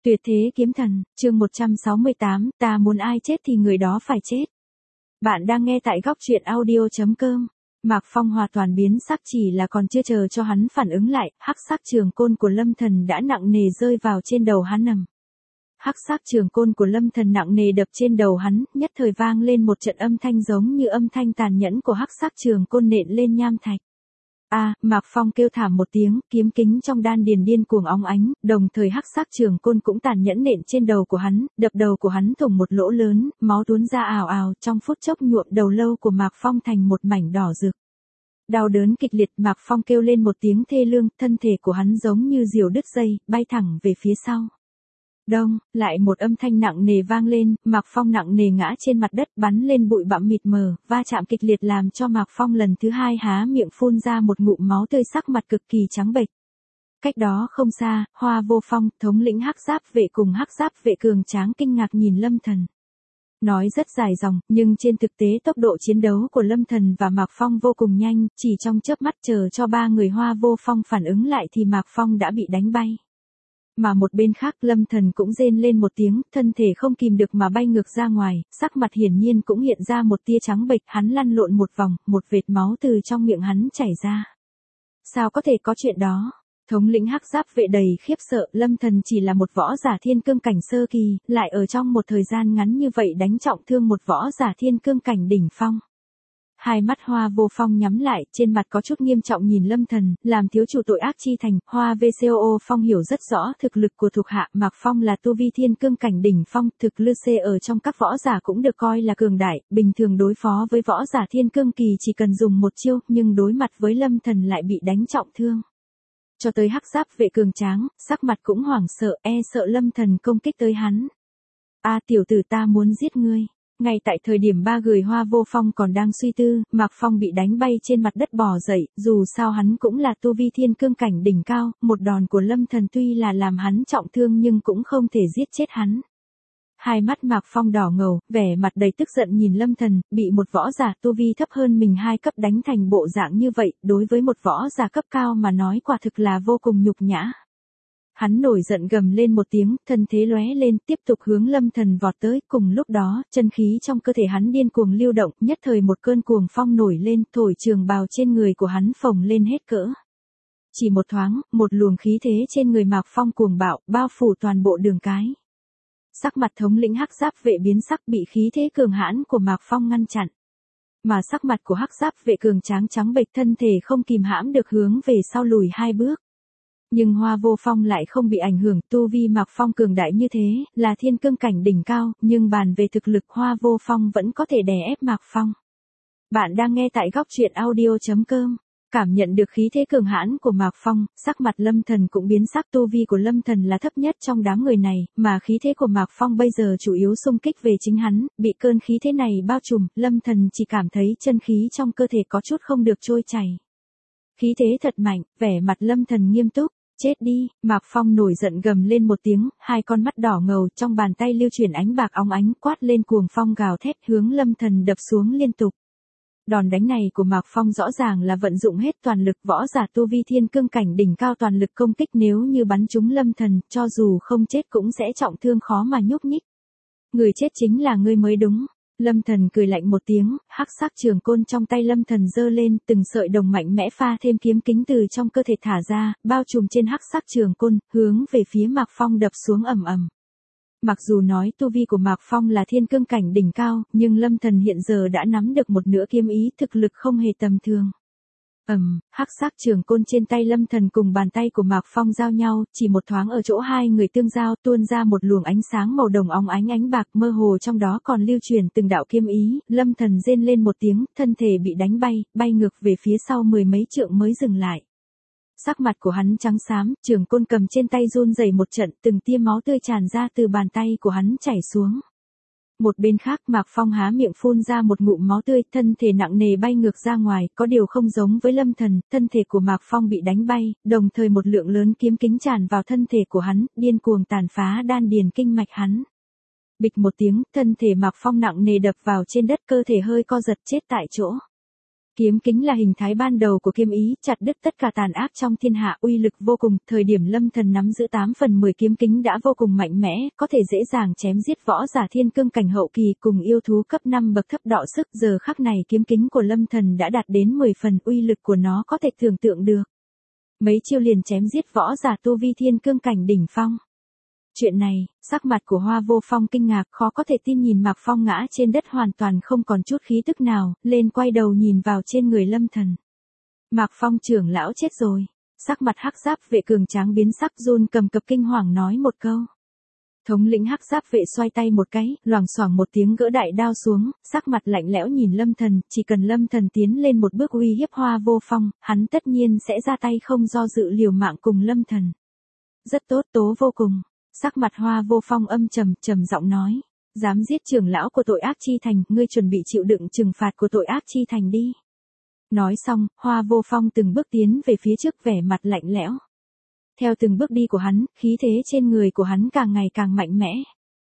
Tuyệt thế kiếm thần, chương 168, ta muốn ai chết thì người đó phải chết. Bạn đang nghe tại góc truyện audio.com. Mạc Phong hoàn toàn biến sắc, chỉ là còn chưa chờ cho hắn phản ứng lại, hắc sắc trường côn của Lâm Thần đã nặng nề rơi vào trên đầu hắn ầm. Hắc sắc trường côn của Lâm Thần nặng nề đập trên đầu hắn, nhất thời vang lên một trận âm thanh giống như âm thanh tàn nhẫn của hắc sắc trường côn nện lên nham thạch. Mạc Phong kêu thảm một tiếng, kiếm kính trong đan điền điên cuồng óng ánh, đồng thời hắc sắc trường côn cũng tàn nhẫn nện trên đầu của hắn, đập đầu của hắn thủng một lỗ lớn, máu tuôn ra ào ào, trong phút chốc nhuộm đầu lâu của Mạc Phong thành một mảnh đỏ rực. Đau đớn kịch liệt, Mạc Phong kêu lên một tiếng thê lương, thân thể của hắn giống như diều đứt dây, bay thẳng về phía sau. Đông, lại một âm thanh nặng nề vang lên, Mạc Phong nặng nề ngã trên mặt đất, bắn lên bụi bặm mịt mờ, va chạm kịch liệt làm cho Mạc Phong lần thứ hai há miệng phun ra một ngụm máu tươi, sắc mặt cực kỳ trắng bệch. Cách đó không xa, Hoa Vô Phong, thống lĩnh hắc giáp vệ cùng hắc giáp vệ cường tráng kinh ngạc nhìn Lâm Thần. Nói rất dài dòng, nhưng trên thực tế tốc độ chiến đấu của Lâm Thần và Mạc Phong vô cùng nhanh, chỉ trong chớp mắt chờ cho ba người Hoa Vô Phong phản ứng lại thì Mạc Phong đã bị đánh bay. Mà một bên khác Lâm Thần cũng rên lên một tiếng, thân thể không kìm được mà bay ngược ra ngoài, sắc mặt hiển nhiên cũng hiện ra một tia trắng bệch, hắn lăn lộn một vòng, một vệt máu từ trong miệng hắn chảy ra. Sao có thể có chuyện đó? Thống lĩnh hắc giáp vệ đầy khiếp sợ, Lâm Thần chỉ là một võ giả thiên cương cảnh sơ kỳ, lại ở trong một thời gian ngắn như vậy đánh trọng thương một võ giả thiên cương cảnh đỉnh phong. Hai mắt Hoa Vô Phong nhắm lại, trên mặt có chút nghiêm trọng nhìn Lâm Thần, làm thiếu chủ tội ác chi thành. Hoa VCO Phong hiểu rất rõ thực lực của thuộc hạ, Mạc Phong là tu vi thiên cương cảnh đỉnh phong, thực lực C ở trong các võ giả cũng được coi là cường đại, bình thường đối phó với võ giả thiên cương kỳ chỉ cần dùng một chiêu, nhưng đối mặt với Lâm Thần lại bị đánh trọng thương. Cho tới hắc giáp vệ cường tráng, sắc mặt cũng hoảng sợ, sợ Lâm Thần công kích tới hắn. Tiểu tử, ta muốn giết ngươi. Ngay tại thời điểm ba người Hoa Vô Phong còn đang suy tư, Mạc Phong bị đánh bay trên mặt đất bò dậy, dù sao hắn cũng là tu vi thiên cương cảnh đỉnh cao, một đòn của Lâm Thần tuy là làm hắn trọng thương nhưng cũng không thể giết chết hắn. Hai mắt Mạc Phong đỏ ngầu, vẻ mặt đầy tức giận nhìn Lâm Thần, bị một võ giả tu vi thấp hơn mình 2 cấp đánh thành bộ dạng như vậy, đối với một võ giả cấp cao mà nói quả thực là vô cùng nhục nhã. Hắn nổi giận gầm lên một tiếng, thân thế lóe lên, tiếp tục hướng Lâm Thần vọt tới, cùng lúc đó, chân khí trong cơ thể hắn điên cuồng lưu động, nhất thời một cơn cuồng phong nổi lên, thổi trường bào trên người của hắn phồng lên hết cỡ. Chỉ một thoáng, một luồng khí thế trên người Mạc Phong cuồng bạo, bao phủ toàn bộ đường cái. Sắc mặt thống lĩnh hắc giáp vệ biến sắc, bị khí thế cường hãn của Mạc Phong ngăn chặn. Mà sắc mặt của hắc giáp vệ cường tráng trắng bệch, thân thể không kìm hãm được hướng về sau lùi 2 bước. Nhưng Hoa Vô Phong lại không bị ảnh hưởng, tu vi Mạc Phong cường đại như thế, là thiên cương cảnh đỉnh cao, nhưng bàn về thực lực Hoa Vô Phong vẫn có thể đè ép Mạc Phong. Bạn đang nghe tại góc truyện audio.com. Cảm nhận được khí thế cường hãn của Mạc Phong, sắc mặt Lâm Thần cũng biến sắc, tu vi của Lâm Thần là thấp nhất trong đám người này, mà khí thế của Mạc Phong bây giờ chủ yếu xung kích về chính hắn, bị cơn khí thế này bao trùm, Lâm Thần chỉ cảm thấy chân khí trong cơ thể có chút không được trôi chảy. Khí thế thật mạnh, vẻ mặt Lâm Thần nghiêm túc. Chết đi, Mạc Phong nổi giận gầm lên một tiếng, 2 con mắt đỏ ngầu, trong bàn tay lưu chuyển ánh bạc óng ánh, quát lên cuồng phong gào thét hướng Lâm Thần đập xuống liên tục. Đòn đánh này của Mạc Phong rõ ràng là vận dụng hết toàn lực, võ giả tu vi thiên cương cảnh đỉnh cao toàn lực công kích, nếu như bắn trúng Lâm Thần, cho dù không chết cũng sẽ trọng thương khó mà nhúc nhích. Người chết chính là ngươi mới đúng. Lâm Thần cười lạnh một tiếng, hắc sắc trường côn trong tay Lâm Thần giơ lên, từng sợi đồng mạnh mẽ pha thêm kiếm kính từ trong cơ thể thả ra, bao trùm trên hắc sắc trường côn, hướng về phía Mạc Phong đập xuống ầm ầm. Mặc dù nói tu vi của Mạc Phong là thiên cương cảnh đỉnh cao, nhưng Lâm Thần hiện giờ đã nắm được một nửa kiếm ý, thực lực không hề tầm thường. Hắc sắc trường côn trên tay Lâm Thần cùng bàn tay của Mạc Phong giao nhau, chỉ một thoáng ở chỗ hai người tương giao tuôn ra một luồng ánh sáng màu đồng óng ánh ánh bạc, mơ hồ trong đó còn lưu truyền từng đạo kiếm ý, Lâm Thần rên lên một tiếng, thân thể bị đánh bay ngược về phía sau 10 mấy trượng mới dừng lại. Sắc mặt của hắn trắng xám, trường côn cầm trên tay run rẩy một trận, từng tia máu tươi tràn ra từ bàn tay của hắn chảy xuống. Một bên khác Mạc Phong há miệng phun ra một ngụm máu tươi, thân thể nặng nề bay ngược ra ngoài, có điều không giống với Lâm Thần, thân thể của Mạc Phong bị đánh bay, đồng thời một lượng lớn kiếm kính tràn vào thân thể của hắn, điên cuồng tàn phá đan điền kinh mạch hắn. Bịch một tiếng, thân thể Mạc Phong nặng nề đập vào trên đất, cơ thể hơi co giật chết tại chỗ. Kiếm kính là hình thái ban đầu của kiếm ý, chặt đứt tất cả tàn ác trong thiên hạ, uy lực vô cùng, thời điểm Lâm Thần nắm giữ 8 phần 10 kiếm kính đã vô cùng mạnh mẽ, có thể dễ dàng chém giết võ giả thiên cương cảnh hậu kỳ cùng yêu thú cấp 5 bậc thấp đọ sức, giờ khắc này kiếm kính của Lâm Thần đã đạt đến 10 phần, uy lực của nó có thể tưởng tượng được. Mấy chiêu liền chém giết võ giả tu vi thiên cương cảnh đỉnh phong. Chuyện này, sắc mặt của Hoa Vô Phong kinh ngạc, khó có thể tin nhìn Mạc Phong ngã trên đất hoàn toàn không còn chút khí tức nào, lên quay đầu nhìn vào trên người Lâm Thần. Mạc Phong trưởng lão chết rồi. Sắc mặt hắc giáp vệ cường tráng biến sắc, run cầm cập kinh hoàng nói một câu. Thống lĩnh hắc giáp vệ xoay tay một cái, loảng xoảng một tiếng gỡ đại đao xuống, sắc mặt lạnh lẽo nhìn Lâm Thần, chỉ cần Lâm Thần tiến lên một bước uy hiếp Hoa Vô Phong, hắn tất nhiên sẽ ra tay không do dự liều mạng cùng Lâm Thần. Rất tốt, tố vô cùng. Sắc mặt Hoa Vô Phong âm trầm giọng nói, dám giết trưởng lão của tội ác chi thành, ngươi chuẩn bị chịu đựng trừng phạt của tội ác chi thành đi. Nói xong, Hoa Vô Phong từng bước tiến về phía trước vẻ mặt lạnh lẽo. Theo từng bước đi của hắn, khí thế trên người của hắn càng ngày càng mạnh mẽ.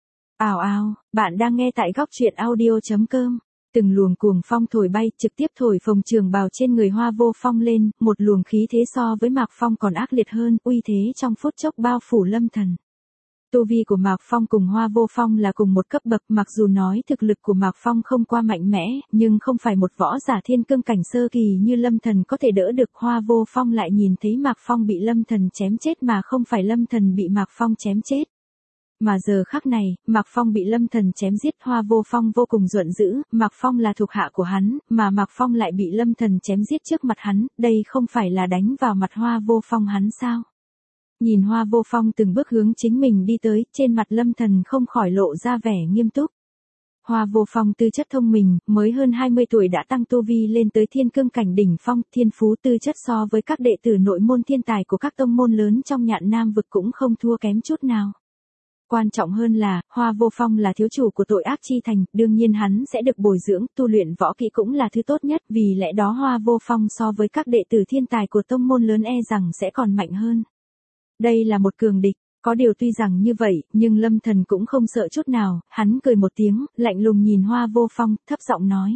Ào ào, bạn đang nghe tại góc truyện audio.com. Từng luồng cuồng phong thổi bay, trực tiếp thổi phồng trường bào trên người Hoa Vô Phong lên, một luồng khí thế so với Mạc Phong còn ác liệt hơn, uy thế trong phút chốc bao phủ Lâm Thần. Tu vi của Mạc Phong cùng Hoa Vô Phong là cùng một cấp bậc, mặc dù nói thực lực của Mạc Phong không qua mạnh mẽ, nhưng không phải một võ giả thiên cương cảnh sơ kỳ như Lâm Thần có thể đỡ được. Hoa Vô Phong lại nhìn thấy Mạc Phong bị Lâm Thần chém chết mà không phải Lâm Thần bị Mạc Phong chém chết. Mà giờ khắc này, Mạc Phong bị Lâm Thần chém giết, Hoa Vô Phong vô cùng giận dữ, Mạc Phong là thuộc hạ của hắn, mà Mạc Phong lại bị Lâm Thần chém giết trước mặt hắn, đây không phải là đánh vào mặt Hoa Vô Phong hắn sao? Nhìn Hoa Vô Phong từng bước hướng chính mình đi tới, trên mặt Lâm Thần không khỏi lộ ra vẻ nghiêm túc. Hoa Vô Phong tư chất thông minh, mới hơn 20 tuổi đã tăng tu vi lên tới thiên cương cảnh đỉnh phong, thiên phú tư chất so với các đệ tử nội môn thiên tài của các tông môn lớn trong Nhạn Nam vực cũng không thua kém chút nào. Quan trọng hơn là, Hoa Vô Phong là thiếu chủ của tội ác chi thành, đương nhiên hắn sẽ được bồi dưỡng, tu luyện võ kỹ cũng là thứ tốt nhất, vì lẽ đó Hoa Vô Phong so với các đệ tử thiên tài của tông môn lớn e rằng sẽ còn mạnh hơn. Đây là một cường địch, có điều tuy rằng như vậy, nhưng Lâm Thần cũng không sợ chút nào, hắn cười một tiếng, lạnh lùng nhìn Hoa Vô Phong, thấp giọng nói.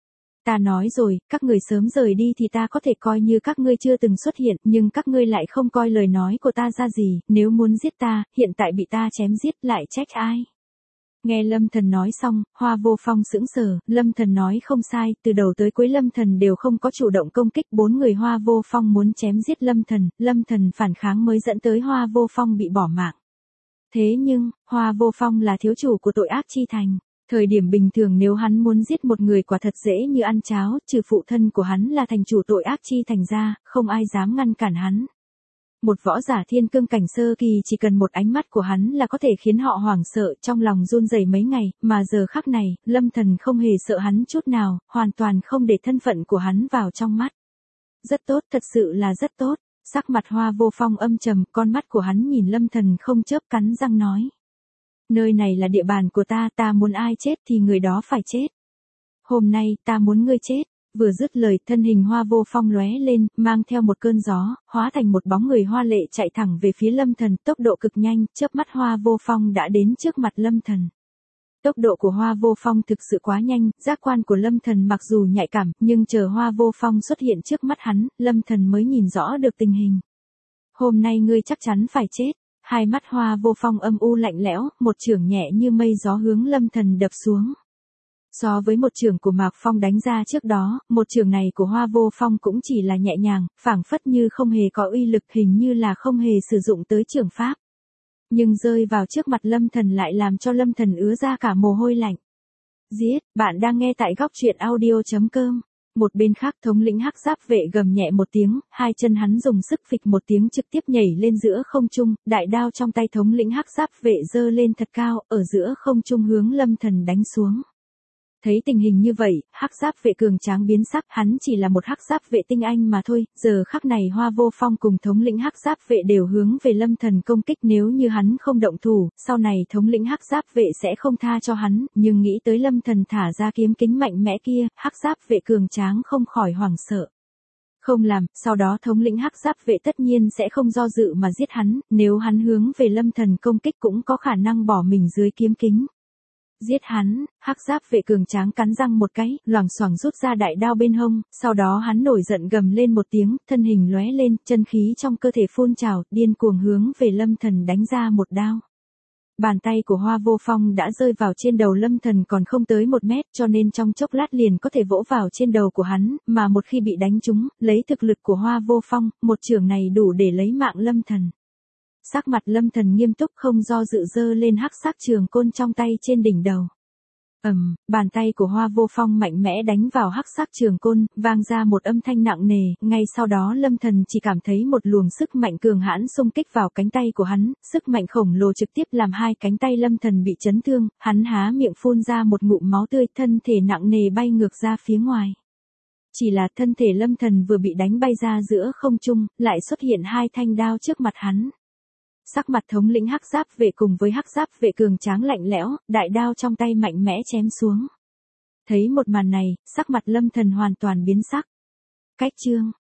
Ta nói rồi, các người sớm rời đi thì ta có thể coi như các ngươi chưa từng xuất hiện, nhưng các ngươi lại không coi lời nói của ta ra gì, nếu muốn giết ta, hiện tại bị ta chém giết lại trách ai. Nghe Lâm Thần nói xong, Hoa Vô Phong sững sờ, Lâm Thần nói không sai, từ đầu tới cuối Lâm Thần đều không có chủ động công kích, 4 người Hoa Vô Phong muốn chém giết Lâm Thần phản kháng mới dẫn tới Hoa Vô Phong bị bỏ mạng. Thế nhưng, Hoa Vô Phong là thiếu chủ của tội ác chi thành. Thời điểm bình thường nếu hắn muốn giết một người quả thật dễ như ăn cháo, trừ phụ thân của hắn là thành chủ tội ác chi thành ra, không ai dám ngăn cản hắn. Một võ giả thiên cương cảnh sơ kỳ chỉ cần một ánh mắt của hắn là có thể khiến họ hoảng sợ, trong lòng run rẩy mấy ngày, mà giờ khắc này, Lâm Thần không hề sợ hắn chút nào, hoàn toàn không để thân phận của hắn vào trong mắt. Rất tốt, thật sự là rất tốt. Sắc mặt Hoa Vô Phong âm trầm, con mắt của hắn nhìn Lâm Thần không chớp, cắn răng nói. Nơi này là địa bàn của ta, ta muốn ai chết thì người đó phải chết. Hôm nay, ta muốn ngươi chết. Vừa dứt lời, thân hình Hoa Vô Phong lóe lên, mang theo một cơn gió, hóa thành một bóng người hoa lệ chạy thẳng về phía Lâm Thần, tốc độ cực nhanh, chớp mắt Hoa Vô Phong đã đến trước mặt Lâm Thần. Tốc độ của Hoa Vô Phong thực sự quá nhanh, giác quan của Lâm Thần mặc dù nhạy cảm, nhưng chờ Hoa Vô Phong xuất hiện trước mắt hắn, Lâm Thần mới nhìn rõ được tình hình. Hôm nay ngươi chắc chắn phải chết. Hai mắt Hoa Vô Phong âm u lạnh lẽo, một chưởng nhẹ như mây gió hướng Lâm Thần đập xuống. So với một chưởng của Mạc Phong đánh ra trước đó, một chưởng này của Hoa Vô Phong cũng chỉ là nhẹ nhàng, phảng phất như không hề có uy lực, hình như là không hề sử dụng tới chưởng pháp. Nhưng rơi vào trước mặt Lâm Thần lại làm cho Lâm Thần ứa ra cả mồ hôi lạnh. Giết, bạn đang nghe tại góc truyện audio.com. Một bên khác thống lĩnh hắc giáp vệ gầm nhẹ một tiếng, hai chân hắn dùng sức phịch một tiếng trực tiếp nhảy lên giữa không trung, đại đao trong tay thống lĩnh hắc giáp vệ giơ lên thật cao, ở giữa không trung hướng Lâm Thần đánh xuống. Thấy tình hình như vậy, hắc giáp vệ cường tráng biến sắc, hắn chỉ là một hắc giáp vệ tinh anh mà thôi, giờ khắc này Hoa Vô Phong cùng thống lĩnh hắc giáp vệ đều hướng về Lâm Thần công kích, nếu như hắn không động thủ, sau này thống lĩnh hắc giáp vệ sẽ không tha cho hắn, nhưng nghĩ tới Lâm Thần thả ra kiếm kính mạnh mẽ kia, hắc giáp vệ cường tráng không khỏi hoảng sợ. Không làm, sau đó thống lĩnh hắc giáp vệ tất nhiên sẽ không do dự mà giết hắn, nếu hắn hướng về Lâm Thần công kích cũng có khả năng bỏ mình dưới kiếm kính. Giết hắn, hắc giáp vệ cường tráng cắn răng một cái, loảng xoảng rút ra đại đao bên hông, sau đó hắn nổi giận gầm lên một tiếng, thân hình lóe lên, chân khí trong cơ thể phun trào, điên cuồng hướng về Lâm Thần đánh ra một đao. Bàn tay của Hoa Vô Phong đã rơi vào trên đầu Lâm Thần còn không tới 1 mét, cho nên trong chốc lát liền có thể vỗ vào trên đầu của hắn, mà một khi bị đánh trúng, lấy thực lực của Hoa Vô Phong, một chưởng này đủ để lấy mạng Lâm Thần. Sắc mặt Lâm Thần nghiêm túc không do dự giơ lên hắc sắc trường côn trong tay trên đỉnh đầu. Bàn tay của Hoa Vô Phong mạnh mẽ đánh vào hắc sắc trường côn, vang ra một âm thanh nặng nề, ngay sau đó Lâm Thần chỉ cảm thấy một luồng sức mạnh cường hãn xung kích vào cánh tay của hắn, sức mạnh khổng lồ trực tiếp làm hai cánh tay Lâm Thần bị chấn thương, hắn há miệng phun ra một ngụm máu tươi, thân thể nặng nề bay ngược ra phía ngoài. Chỉ là thân thể Lâm Thần vừa bị đánh bay ra giữa không trung, lại xuất hiện hai thanh đao trước mặt hắn. Sắc mặt thống lĩnh hắc giáp vệ cùng với hắc giáp vệ cường tráng lạnh lẽo, đại đao trong tay mạnh mẽ chém xuống. Thấy một màn này, sắc mặt Lâm Thần hoàn toàn biến sắc. Cách chương